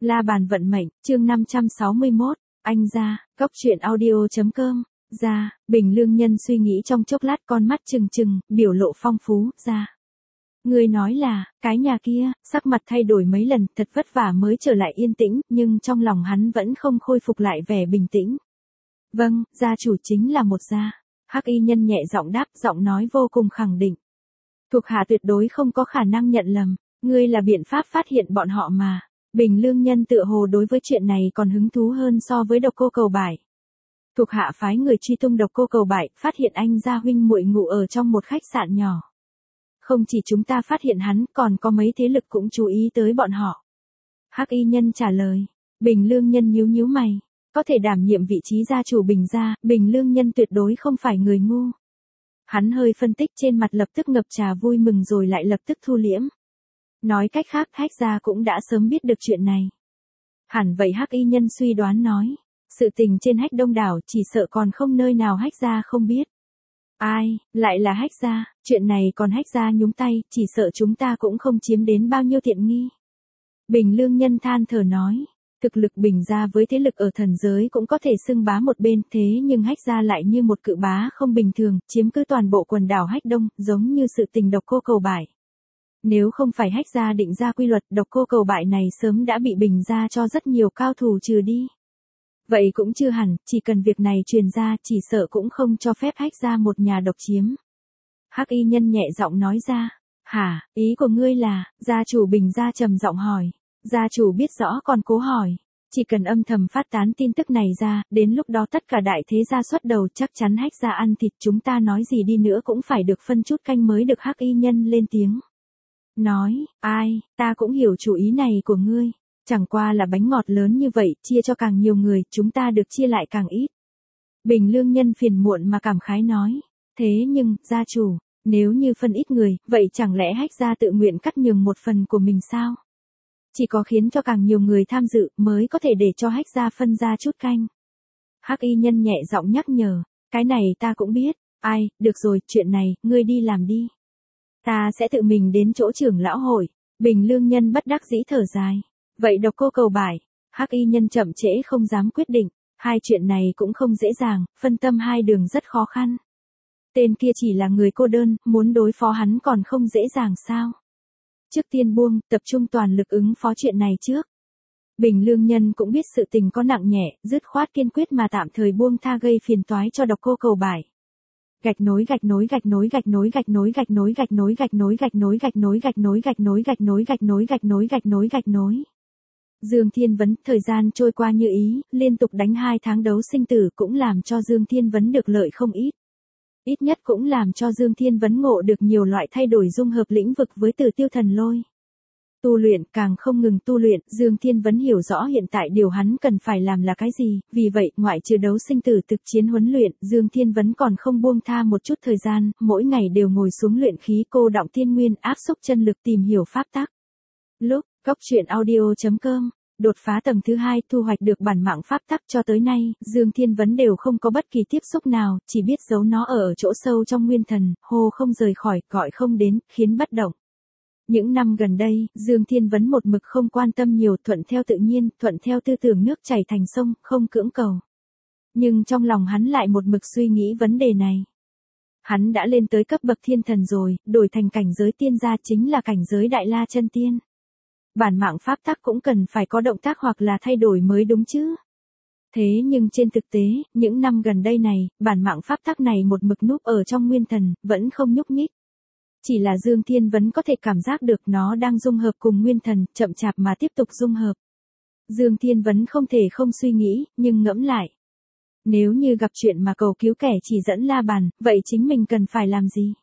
La bàn vận mệnh, chương 561, anh ra, góc truyện audio.com, ra, Bình Lương Nhân suy nghĩ trong chốc lát, con mắt trừng trừng, biểu lộ phong phú, ra. Người nói là, cái nhà kia, sắc mặt thay đổi mấy lần, thật vất vả mới trở lại yên tĩnh, nhưng trong lòng hắn vẫn không khôi phục lại vẻ bình tĩnh. Vâng, gia chủ chính là một gia. Hắc y nhân nhẹ giọng đáp, giọng nói vô cùng khẳng định. Thuộc hạ tuyệt đối không có khả năng nhận lầm, ngươi là biện pháp phát hiện bọn họ mà. Bình Lương Nhân tựa hồ đối với chuyện này còn hứng thú hơn so với độc cô cầu bại. Thuộc hạ phái người truy tung độc cô cầu bại, phát hiện anh gia huynh muội ngủ ở trong một khách sạn nhỏ. Không chỉ chúng ta phát hiện hắn, còn có mấy thế lực cũng chú ý tới bọn họ. Hắc y nhân trả lời. Bình Lương Nhân nhíu nhíu mày. Có thể đảm nhiệm vị trí gia chủ Bình gia, Bình Lương Nhân tuyệt đối không phải người ngu. Hắn hơi phân tích, trên mặt lập tức ngập trà vui mừng rồi lại lập tức thu liễm. Nói cách khác, Hách gia cũng đã sớm biết được chuyện này. Hẳn vậy, Hắc y nhân suy đoán nói. Sự tình trên Hách Đông đảo chỉ sợ còn không nơi nào Hách gia không biết. Ai, lại là Hách gia, chuyện này còn Hách gia nhúng tay, chỉ sợ chúng ta cũng không chiếm đến bao nhiêu tiện nghi. Bình Lương Nhân than thở nói. Thực lực Bình gia với thế lực ở thần giới cũng có thể xưng bá một bên, thế nhưng Hách gia lại như một cự bá không bình thường, chiếm cứ toàn bộ quần đảo Hách Đông, giống như sự tình độc cô cầu bại. Nếu không phải Hách gia định ra quy luật, độc cô cầu bại này sớm đã bị Bình gia cho rất nhiều cao thủ trừ đi. Vậy cũng chưa hẳn, chỉ cần việc này truyền ra, chỉ sợ cũng không cho phép Hách gia một nhà độc chiếm. Hắc y nhân nhẹ giọng nói ra. Hả, ý của ngươi là, gia chủ Bình gia trầm giọng hỏi. Gia chủ biết rõ còn cố hỏi. Chỉ cần âm thầm phát tán tin tức này ra, đến lúc đó tất cả đại thế gia xuất đầu, chắc chắn Hách gia ăn thịt, chúng ta nói gì đi nữa cũng phải được phân chút canh mới được. Hắc y nhân lên tiếng. Nói, ai, ta cũng hiểu chủ ý này của ngươi. Chẳng qua là bánh ngọt lớn như vậy, chia cho càng nhiều người, chúng ta được chia lại càng ít. Bình Lương Nhân phiền muộn mà cảm khái nói. Thế nhưng, gia chủ, nếu như phân ít người, vậy chẳng lẽ Hách gia tự nguyện cắt nhường một phần của mình sao? Chỉ có khiến cho càng nhiều người tham dự mới có thể để cho Hách gia phân ra chút canh. Hắc y nhân nhẹ giọng nhắc nhở, cái này ta cũng biết. Ai, được rồi, chuyện này, ngươi đi làm đi. Ta sẽ tự mình đến chỗ trưởng lão hội. Bình Lương Nhân bất đắc dĩ thở dài. Vậy độc cô cầu bại, Hắc y nhân chậm trễ không dám quyết định. Hai chuyện này cũng không dễ dàng, phân tâm hai đường rất khó khăn. Tên kia chỉ là người cô đơn, muốn đối phó hắn còn không dễ dàng sao? Trước tiên buông, tập trung toàn lực ứng phó chuyện này trước. Bình Lương Nhân cũng biết sự tình có nặng nhẹ, dứt khoát kiên quyết mà tạm thời buông tha gây phiền toái cho độc cô cầu bại. Gạch nối gạch nối gạch nối gạch nối gạch nối gạch nối gạch nối gạch nối gạch nối gạch nối gạch nối gạch nối gạch nối gạch nối gạch nối gạch nối gạch nối. Dương Thiên Vấn, thời gian trôi qua như ý, liên tục đánh 2 tháng đấu sinh tử cũng làm cho Dương Thiên Vấn được lợi không ít. Ít nhất cũng làm cho Dương Thiên Vấn ngộ được nhiều loại thay đổi dung hợp lĩnh vực với Tử Tiêu Thần Lôi. Tu luyện, càng không ngừng tu luyện, Dương Thiên Vấn hiểu rõ hiện tại điều hắn cần phải làm là cái gì, vì vậy, ngoại trừ đấu sinh tử thực chiến huấn luyện, Dương Thiên Vấn còn không buông tha một chút thời gian, mỗi ngày đều ngồi xuống luyện khí cô đọng thiên nguyên, áp xúc chân lực tìm hiểu pháp tắc. Lúc, góc truyện audio.com, đột phá tầng thứ 2, thu hoạch được bản mạng pháp tắc cho tới nay, Dương Thiên Vấn đều không có bất kỳ tiếp xúc nào, chỉ biết giấu nó ở chỗ sâu trong nguyên thần, hô không rời khỏi, gọi không đến, khiến bất động. Những năm gần đây, Dương Thiên Vấn một mực không quan tâm nhiều, thuận theo tự nhiên, thuận theo tư tưởng nước chảy thành sông, không cưỡng cầu. Nhưng trong lòng hắn lại một mực suy nghĩ vấn đề này. Hắn đã lên tới cấp bậc thiên thần rồi, đổi thành cảnh giới tiên gia chính là cảnh giới đại la chân tiên. Bản mạng pháp tắc cũng cần phải có động tác hoặc là thay đổi mới đúng chứ. Thế nhưng trên thực tế, những năm gần đây này, bản mạng pháp tắc này một mực núp ở trong nguyên thần, vẫn không nhúc nhích. Chỉ là Dương Thiên Vấn có thể cảm giác được nó đang dung hợp cùng nguyên thần, chậm chạp mà tiếp tục dung hợp. Dương Thiên Vấn không thể không suy nghĩ, nhưng ngẫm lại. Nếu như gặp chuyện mà cầu cứu kẻ chỉ dẫn la bàn, vậy chính mình cần phải làm gì?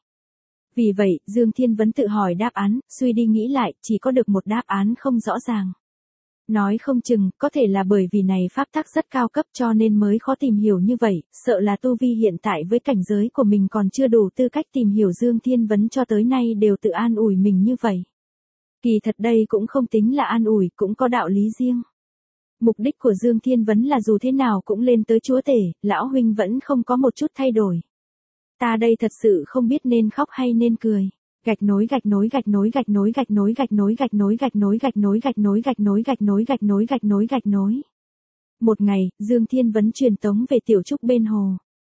Vì vậy, Dương Thiên Vấn tự hỏi đáp án, suy đi nghĩ lại, chỉ có được một đáp án không rõ ràng. Nói không chừng, có thể là bởi vì này pháp tắc rất cao cấp cho nên mới khó tìm hiểu như vậy, sợ là tu vi hiện tại với cảnh giới của mình còn chưa đủ tư cách tìm hiểu. Dương Thiên Vấn cho tới nay đều tự an ủi mình như vậy. Kỳ thật đây cũng không tính là an ủi, cũng có đạo lý riêng. Mục đích của Dương Thiên Vấn là dù thế nào cũng lên tới chúa tể, lão huynh vẫn không có một chút thay đổi. Ta đây thật sự không biết nên khóc hay nên cười. Gạch nối gạch nối gạch nối gạch nối gạch nối gạch nối gạch nối gạch nối gạch nối gạch nối gạch nối gạch nối gạch nối gạch nối gạch nối. Một ngày, Dương Thiên Vấn truyền tống về Tiểu Trúc bên hồ.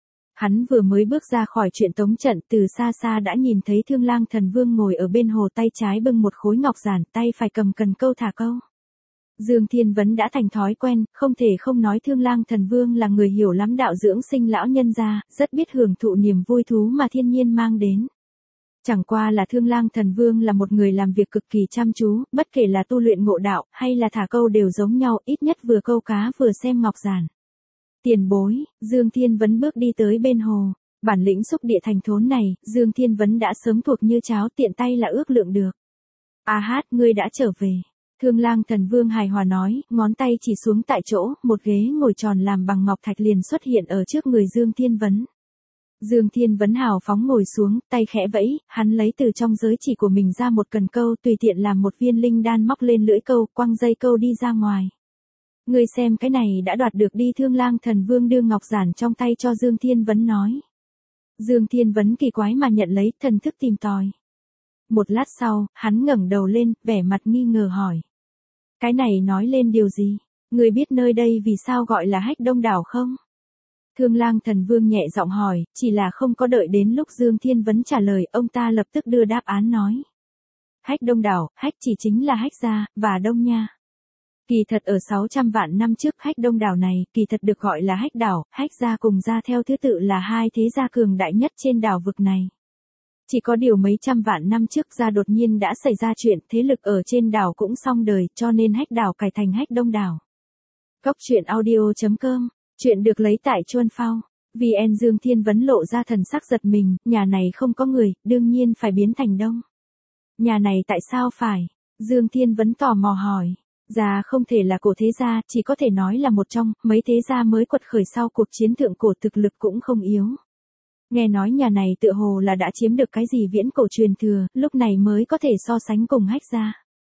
Hắn vừa mới bước ra khỏi truyền tống trận, từ xa xa đã nhìn thấy Thương Lang Thần Vương ngồi ở bên hồ, tay trái bưng một khối ngọc giản, tay phải cầm cần câu thả câu. Dương Thiên Vấn đã thành thói quen, không thể không nói Thương Lang Thần Vương là người hiểu lắm đạo dưỡng sinh lão nhân gia, rất biết hưởng thụ niềm vui thú mà thiên nhiên mang đến. Chẳng qua là Thương Lang Thần Vương là một người làm việc cực kỳ chăm chú, bất kể là tu luyện ngộ đạo, hay là thả câu đều giống nhau, ít nhất vừa câu cá vừa xem ngọc giản. Tiền bối, Dương Thiên Vấn bước đi tới bên hồ. Bản lĩnh xúc địa thành thốn này, Dương Thiên Vấn đã sớm thuộc như cháo, tiện tay là ước lượng được. A hát, ngươi đã trở về. Thương Lang Thần Vương hài hòa nói, ngón tay chỉ xuống tại chỗ, một ghế ngồi tròn làm bằng ngọc thạch liền xuất hiện ở trước người Dương Thiên Vấn. Dương Thiên Vấn hào phóng ngồi xuống, tay khẽ vẫy, hắn lấy từ trong giới chỉ của mình ra một cần câu, tùy tiện làm một viên linh đan móc lên lưỡi câu, quăng dây câu đi ra ngoài. Ngươi xem cái này đã đoạt được đi. Thương Lang Thần Vương đưa ngọc giản trong tay cho Dương Thiên Vấn nói. Dương Thiên Vấn kỳ quái mà nhận lấy, thần thức tìm tòi. Một lát sau, hắn ngẩng đầu lên, vẻ mặt nghi ngờ hỏi. Cái này nói lên điều gì? Ngươi biết nơi đây vì sao gọi là Hách Đông Đảo không? Thương Lang Thần Vương nhẹ giọng hỏi, chỉ là không có đợi đến lúc Dương Thiên Vấn trả lời, ông ta lập tức đưa đáp án nói. Hách Đông Đảo, Hách chỉ chính là Hách gia, và Đông Nha. Kỳ thật ở 600 vạn năm trước, Hách Đông Đảo này, kỳ thật được gọi là Hách Đảo, Hách gia cùng gia theo thứ tự là hai thế gia cường đại nhất trên đảo vực này. Chỉ có điều mấy trăm vạn năm trước gia đột nhiên đã xảy ra chuyện, thế lực ở trên đảo cũng xong đời, cho nên Hách Đảo cải thành Hách Đông Đảo. Cốc truyện audio.com, chuyện được lấy tại Chuan Phao. VN. Dương Thiên Vấn lộ ra thần sắc giật mình, nhà này không có người, đương nhiên phải biến thành đông. Nhà này tại sao phải? Dương Thiên Vấn tò mò hỏi. Gia không thể là cổ thế gia, chỉ có thể nói là một trong mấy thế gia mới quật khởi sau cuộc chiến thượng cổ, thực lực cũng không yếu. Nghe nói nhà này tựa hồ là đã chiếm được cái gì viễn cổ truyền thừa, lúc này mới có thể so sánh cùng Hách gia.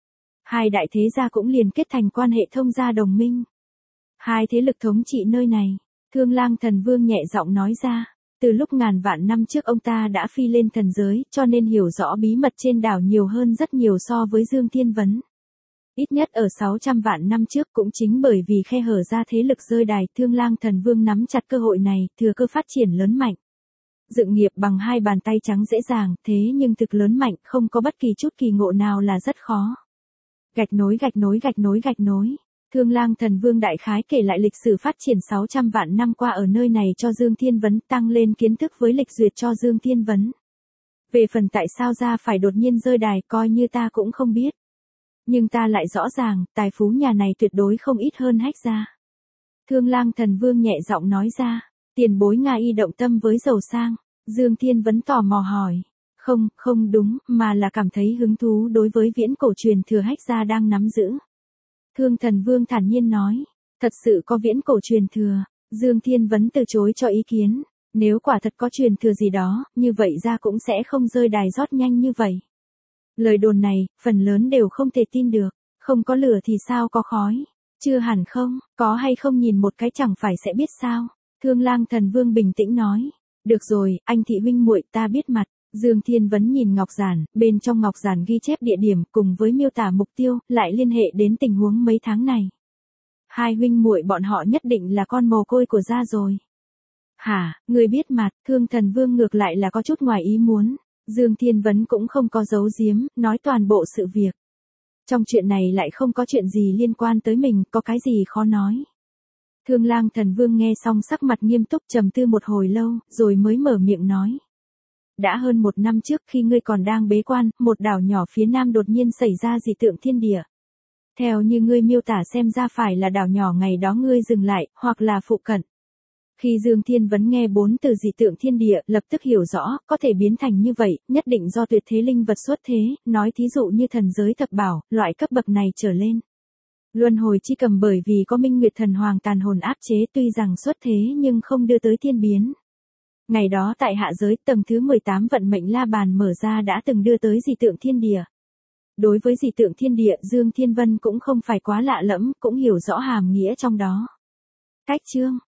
Hai đại thế gia cũng liền kết thành quan hệ thông gia đồng minh. Hai thế lực thống trị nơi này. Thương Lang Thần Vương nhẹ giọng nói ra. Từ lúc ngàn vạn năm trước ông ta đã phi lên thần giới, cho nên hiểu rõ bí mật trên đảo nhiều hơn rất nhiều so với Dương Thiên Vấn. Ít nhất ở 600 vạn năm trước, cũng chính bởi vì khe hở ra thế lực rơi đài, Thương Lang Thần Vương nắm chặt cơ hội này, thừa cơ phát triển lớn mạnh. Dựng nghiệp bằng hai bàn tay trắng dễ dàng, thế nhưng thực lớn mạnh, không có bất kỳ chút kỳ ngộ nào là rất khó. Gạch nối gạch nối gạch nối gạch nối. Thương Lang Thần Vương đại khái kể lại lịch sử phát triển 600 vạn năm qua ở nơi này cho Dương Thiên Vấn, tăng lên kiến thức với lịch duyệt cho Dương Thiên Vấn. Về phần tại sao gia phải đột nhiên rơi đài, coi như ta cũng không biết. Nhưng ta lại rõ ràng, tài phú nhà này tuyệt đối không ít hơn Hách gia. Thương Lang Thần Vương nhẹ giọng nói ra. Tiền bối Nga y động tâm với giàu sang. Dương Thiên Vấn tò mò hỏi. Không đúng, mà là cảm thấy hứng thú đối với viễn cổ truyền thừa Hách gia đang nắm giữ. Thương Thần Vương thản nhiên nói. Thật sự có viễn cổ truyền thừa. Dương Thiên Vấn từ chối cho ý kiến. Nếu quả thật có truyền thừa gì đó, như vậy gia cũng sẽ không rơi đài rót nhanh như vậy. Lời đồn này, phần lớn đều không thể tin được. Không có lửa thì sao có khói. Chưa hẳn không, có hay không nhìn một cái chẳng phải sẽ biết sao. Thương Lang Thần Vương bình tĩnh nói. Được rồi, anh thị huynh muội ta biết mặt. Dương Thiên Vấn nhìn ngọc giản, bên trong ngọc giản ghi chép địa điểm cùng với miêu tả mục tiêu, lại liên hệ đến tình huống mấy tháng này. Hai huynh muội bọn họ nhất định là con mồ côi của gia rồi. Hả, người biết mặt? Thương Thần Vương ngược lại là có chút ngoài ý muốn. Dương Thiên Vấn cũng không có giấu giếm, nói toàn bộ sự việc. Trong chuyện này lại không có chuyện gì liên quan tới mình, có cái gì khó nói. Thương Lang Thần Vương nghe xong sắc mặt nghiêm túc, trầm tư một hồi lâu, rồi mới mở miệng nói. Đã hơn 1 năm trước khi ngươi còn đang bế quan, một đảo nhỏ phía nam đột nhiên xảy ra dị tượng thiên địa. Theo như ngươi miêu tả xem ra phải là đảo nhỏ ngày đó ngươi dừng lại, hoặc là phụ cận. Khi Dương Thiên Vấn nghe 4 từ dị tượng thiên địa, lập tức hiểu rõ, có thể biến thành như vậy, nhất định do tuyệt thế linh vật xuất thế, nói thí dụ như thần giới thập bảo, loại cấp bậc này trở lên. Luân hồi chi cầm bởi vì có Minh Nguyệt Thần Hoàng tàn hồn áp chế, tuy rằng xuất thế nhưng không đưa tới thiên biến. Ngày đó tại hạ giới, tầng thứ 18 vận mệnh la bàn mở ra đã từng đưa tới dị tượng thiên địa. Đối với dị tượng thiên địa, Dương Thiên Vân cũng không phải quá lạ lẫm, cũng hiểu rõ hàm nghĩa trong đó. Cách chương